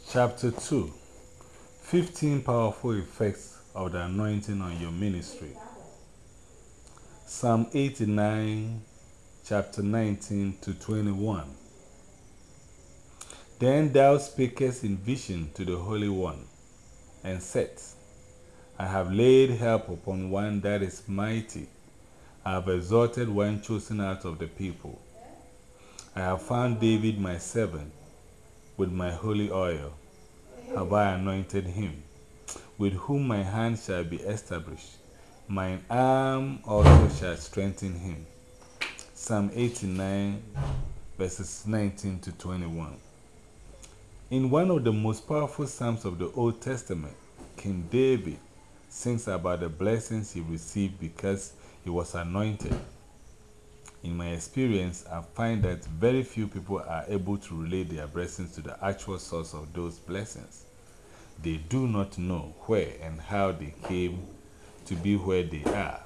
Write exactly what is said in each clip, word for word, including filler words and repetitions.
Chapter two, fifteen Powerful Effects of the Anointing on Your Ministry. Psalm eighty-nine, chapter nineteen to twenty-one. Then thou speakest in vision to the Holy One, and saidst, I have laid help upon one that is mighty. I have exalted one chosen out of the people. I have found David my servant. With my holy oil have I anointed him, with whom my hand shall be established. Mine arm also shall strengthen him. Psalm eighty-nine, verses nineteen to twenty-one. In one of the most powerful Psalms of the Old Testament, King David sings about the blessings he received because he was anointed. In my experience, I find that very few people are able to relate their blessings to the actual source of those blessings. They do not know where and how they came to be where they are.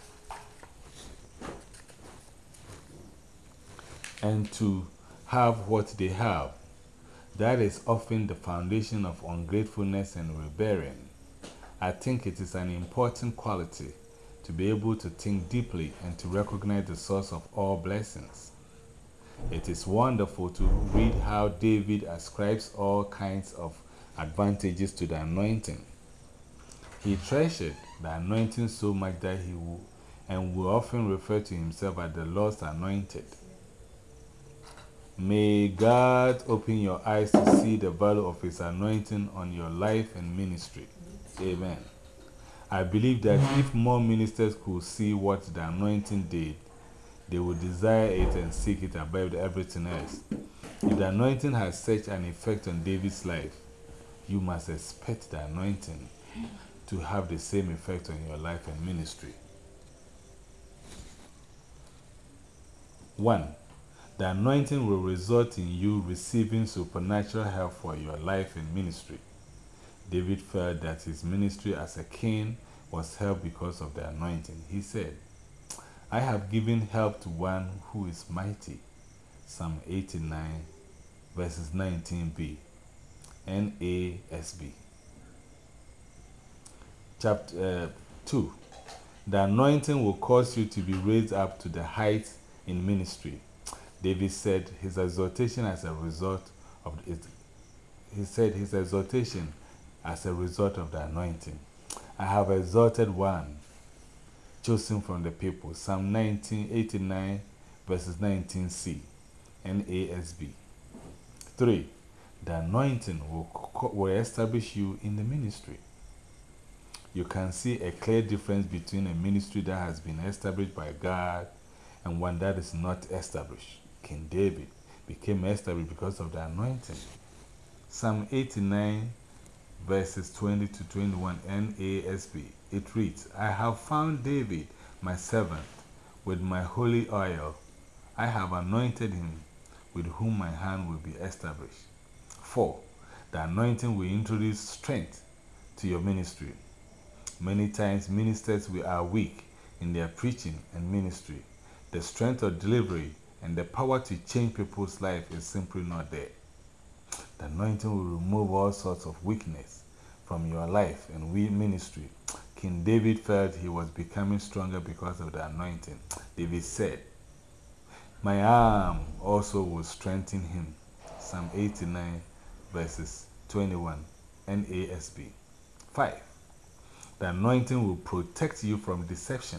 And to have what they have. That is often the foundation of ungratefulness and rebellion. I think it is an important quality to be able to think deeply and to recognize the source of all blessings. It is wonderful to read how David ascribes all kinds of advantages to the anointing. He treasured the anointing so much that he will, and will often refer to himself as the Lord's anointed. May God open your eyes to see the value of His anointing on your life and ministry. Amen. I believe that if more ministers could see what the anointing did, they would desire it and seek it above everything else. If the anointing has such an effect on David's life, you must expect the anointing to have the same effect on your life and ministry. one. The anointing will result in you receiving supernatural help for your life and ministry. David felt that his ministry as a king was helped because of the anointing. He said, I have given help to one who is mighty. Psalm eighty-nine, verses nineteen b, N A S B. Chapter uh, two. The anointing will cause you to be raised up to the heights in ministry. David said his exaltation as a result of it. He said his exaltation as a result of the anointing. I have exalted one chosen from the people. Psalm nineteen eighty-nine, verses nineteen c, N A S B. three. The anointing will, will establish you in the ministry. You can see a clear difference between a ministry that has been established by God and one that is not established. King David became established because of the anointing. Psalm eighty-nine, verses twenty to twenty-one, N A S B. It reads, I have found David, my servant, with my holy oil. I have anointed him, with whom my hand will be established. four. The anointing will introduce strength to your ministry. Many times ministers are weak in their preaching and ministry. The strength of delivery and the power to change people's life is simply not there. The anointing will remove all sorts of weakness from your life and ministry. King David felt he was becoming stronger because of the anointing. David said, my arm also will strengthen him. Psalm eighty-nine, verses twenty-one, N A S B. five. The anointing will protect you from deception.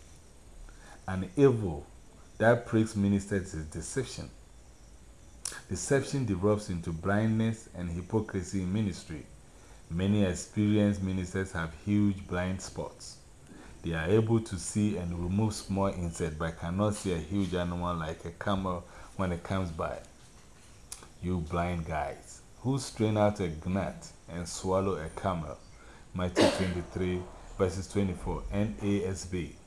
An evil that plagues ministers is deception. Deception develops into blindness and hypocrisy in ministry. Many experienced ministers have huge blind spots. They are able to see and remove small insects but cannot see a huge animal like a camel when it comes by. You blind guys, who strain out a gnat and swallow a camel. Matthew twenty-three, verses twenty-four, N A S B.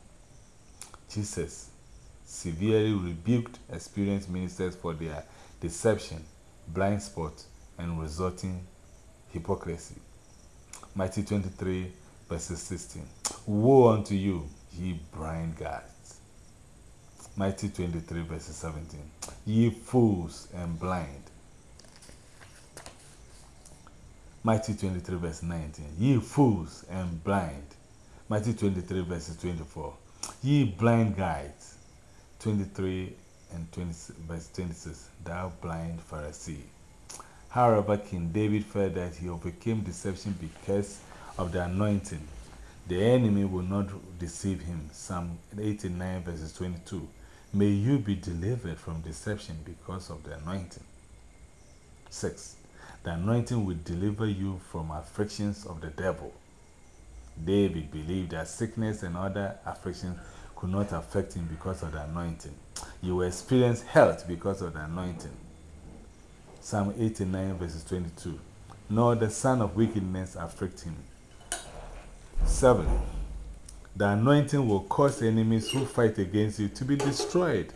Jesus severely rebuked experienced ministers for their deception, blind spot, and resulting hypocrisy. Matthew twenty-three, verses sixteen. Woe unto you, ye blind guides. Matthew twenty-three, verses seventeen. Ye fools and blind. Matthew twenty-three, verse nineteen. Ye fools and blind. Matthew twenty-three, verse twenty-four. Ye blind guides. twenty-three and twenty, verse twenty-six. Thou blind Pharisee. However, King David felt that he overcame deception because of the anointing. The enemy will not deceive him. Psalm eighty-nine, verses twenty-two. May you be delivered from deception because of the anointing. six. The anointing will deliver you from afflictions of the devil. David believed that sickness and other afflictions could not affect him because of the anointing. You will experience health because of the anointing. Psalm eighty-nine, verses twenty-two. Nor the son of wickedness afflict him. seven. The anointing will cause enemies who fight against you to be destroyed.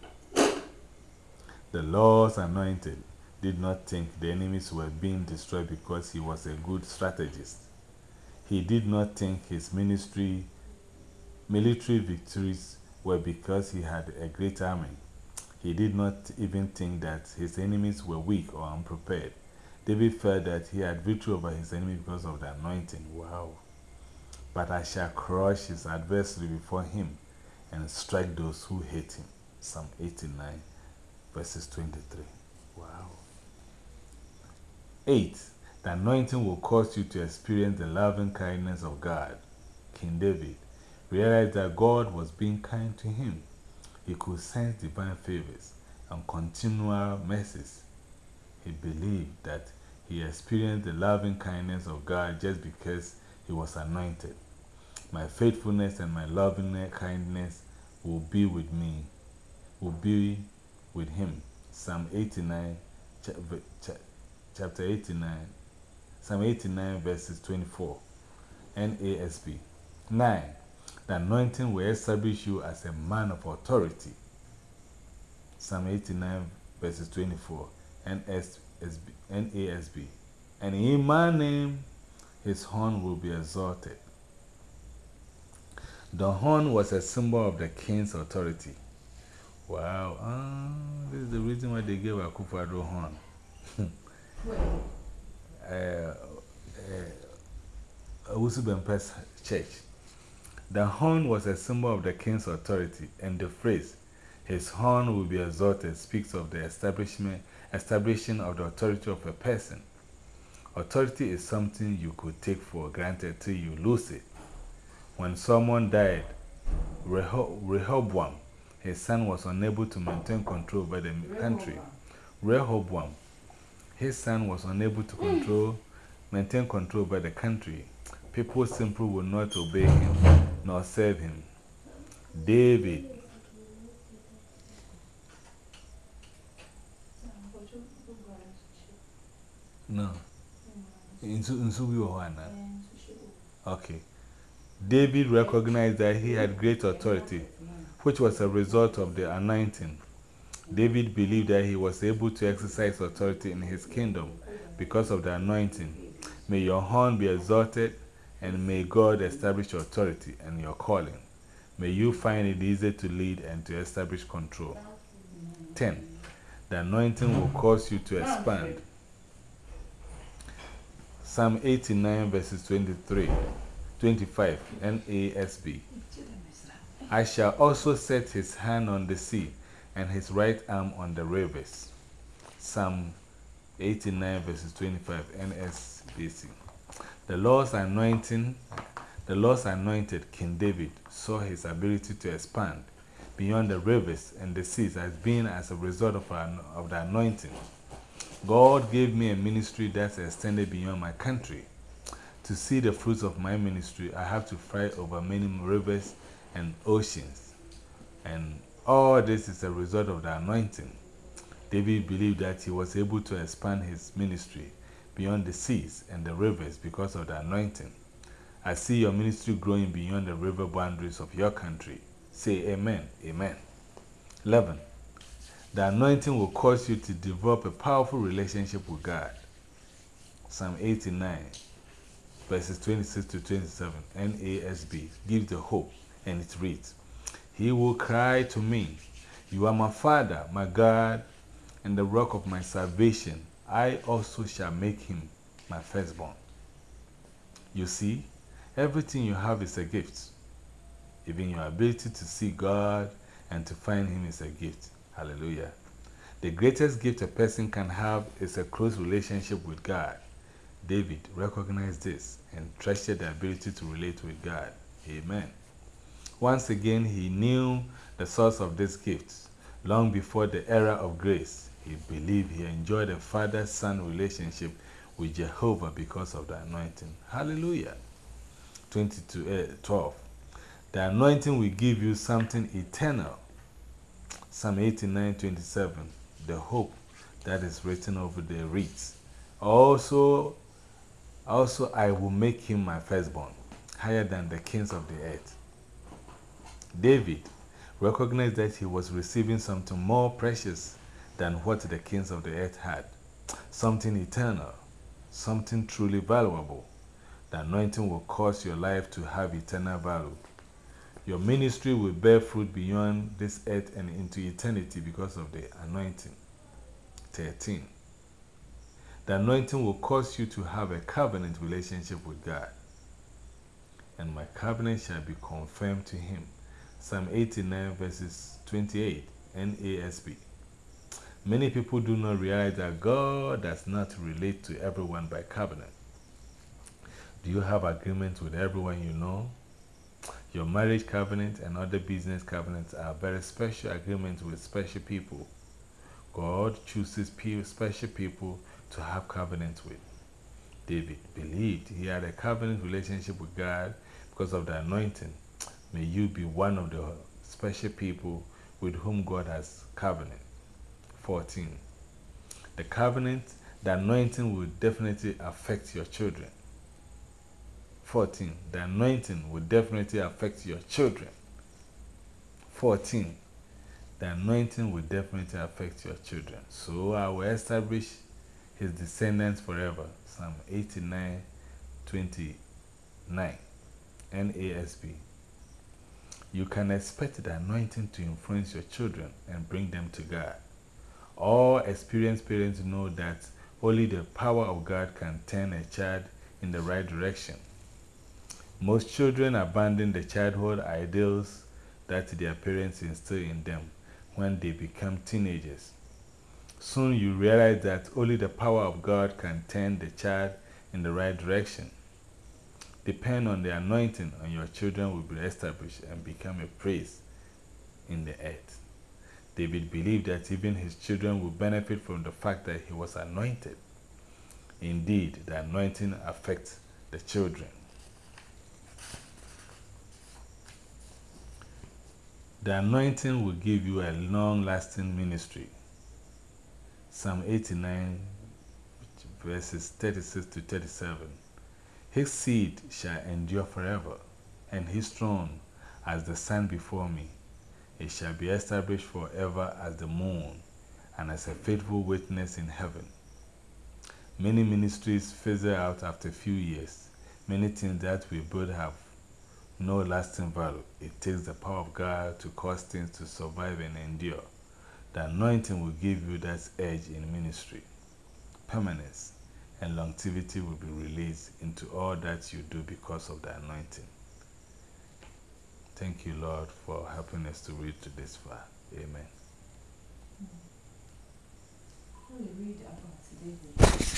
The Lord's anointed did not think the enemies were being destroyed because he was a good strategist. He did not think his ministry, military victories were because he had a great army. He did not even think that his enemies were weak or unprepared. David felt that he had victory over his enemy because of the anointing. Wow. But I shall crush his adversary before him and strike those who hate him. Psalm eighty-nine, verses twenty-three. Wow. eight. The anointing will cause you to experience the loving kindness of God. King David realized that God was being kind to him. He could sense divine favors and continual mercies. He believed that he experienced the loving kindness of God just because he was anointed. My faithfulness and my loving kindness will be with me, will be with him. Psalm eighty-nine, chapter eighty-nine, Psalm eighty-nine, verses twenty-four, N A S B. nine. The anointing will establish you as a man of authority. Psalm eighty-nine, verses twenty-four, N A S B. And in my name, his horn will be exalted. The horn was a symbol of the king's authority. Wow, uh, this is the reason why they gave Akufo-Addo horn. uh, uh, Usubempes Church. The horn was a symbol of the king's authority, and the phrase, his horn will be exalted, speaks of the establishment, establishing of the authority of a person. Authority is something you could take for granted till you lose it. When someone died, Reho Rehoboam, his son, was unable to maintain control over the country. Rehoboam, his son, was unable to control, maintain control over the country. People simply would not obey him nor serve him. David, no, okay. David recognized that he had great authority, which was a result of the anointing. David believed that he was able to exercise authority in his kingdom because of the anointing. May your horn be exalted, and may God establish your authority and your calling. May you find it easy to lead and to establish control. ten. The anointing will cause you to expand. Psalm eighty-nine, verses twenty-three, twenty-five, N A S B. I shall also set his hand on the sea and his right arm on the rivers. Psalm eighty-nine, verses twenty-five, N S B C. The Lord's anointing, the Lord's anointed King David saw his ability to expand beyond the rivers and the seas as being as a result of, an, of the anointing. God gave me a ministry that's extended beyond my country. To see the fruits of my ministry, I have to fly over many rivers and oceans. And all this is a result of the anointing. David believed that he was able to expand his ministry beyond the seas and the rivers because of the anointing. I see your ministry growing beyond the river boundaries of your country. Say amen. Amen. eleven. The anointing will cause you to develop a powerful relationship with God. Psalm eighty-nine, verses twenty-six to twenty-seven, N A S B, gives the hope, and it reads, He will cry to me, You are my Father, my God, and the rock of my salvation. I also shall make him my firstborn. You see, everything you have is a gift. Even your ability to see God and to find Him is a gift. Hallelujah. The greatest gift a person can have is a close relationship with God. David recognized this and treasured the ability to relate with God. Amen. Once again, he knew the source of this gift. Long before the era of grace, he believed he enjoyed a father-son relationship with Jehovah because of the anointing. Hallelujah. twenty-two, twelve. The anointing will give you something eternal. Psalm eighty-nine, twenty-seven. The hope that is written over the reeds. Also, also I will make him my firstborn, higher than the kings of the earth. David recognized that he was receiving something more precious than what the kings of the earth had. Something eternal, something truly valuable. The anointing will cause your life to have eternal value. Your ministry will bear fruit beyond this earth and into eternity because of the anointing. thirteen. The anointing will cause you to have a covenant relationship with God. And my covenant shall be confirmed to him. Psalm eighty-nine, verses twenty-eight, N A S B. Many people do not realize that God does not relate to everyone by covenant. Do you have agreements with everyone you know? Your marriage covenant and other business covenants are very special agreements with special people. God chooses special people to have covenants with. David believed he had a covenant relationship with God because of the anointing. May you be one of the special people with whom God has covenant. fourteen. The covenant, the anointing will definitely affect your children. fourteen. The anointing will definitely affect your children. fourteen. The anointing will definitely affect your children. So I will establish his descendants forever. Psalm eighty-nine, twenty-nine, N A S B. You can expect the anointing to influence your children and bring them to God. All experienced parents know that only the power of God can turn a child in the right direction. Most children abandon the childhood ideals that their parents instill in them when they become teenagers. Soon you realize that only the power of God can turn the child in the right direction. Depend on the anointing, and your children will be established and become a praise in the earth. David believed that even his children will benefit from the fact that he was anointed. Indeed, the anointing affects the children. The anointing will give you a long-lasting ministry. Psalm eighty-nine, verses thirty-six to thirty-seven. His seed shall endure forever, and his throne as the sun before me. It shall be established forever as the moon, and as a faithful witness in heaven. Many ministries fizzle out after a few years. Many things that we build have no lasting value. It takes the power of God to cause things to survive and endure. The anointing will give you that edge in ministry. Permanence and longevity will be released into all that you do because of the anointing. Thank you, Lord, for helping us to read to this far. Amen. When we read about David,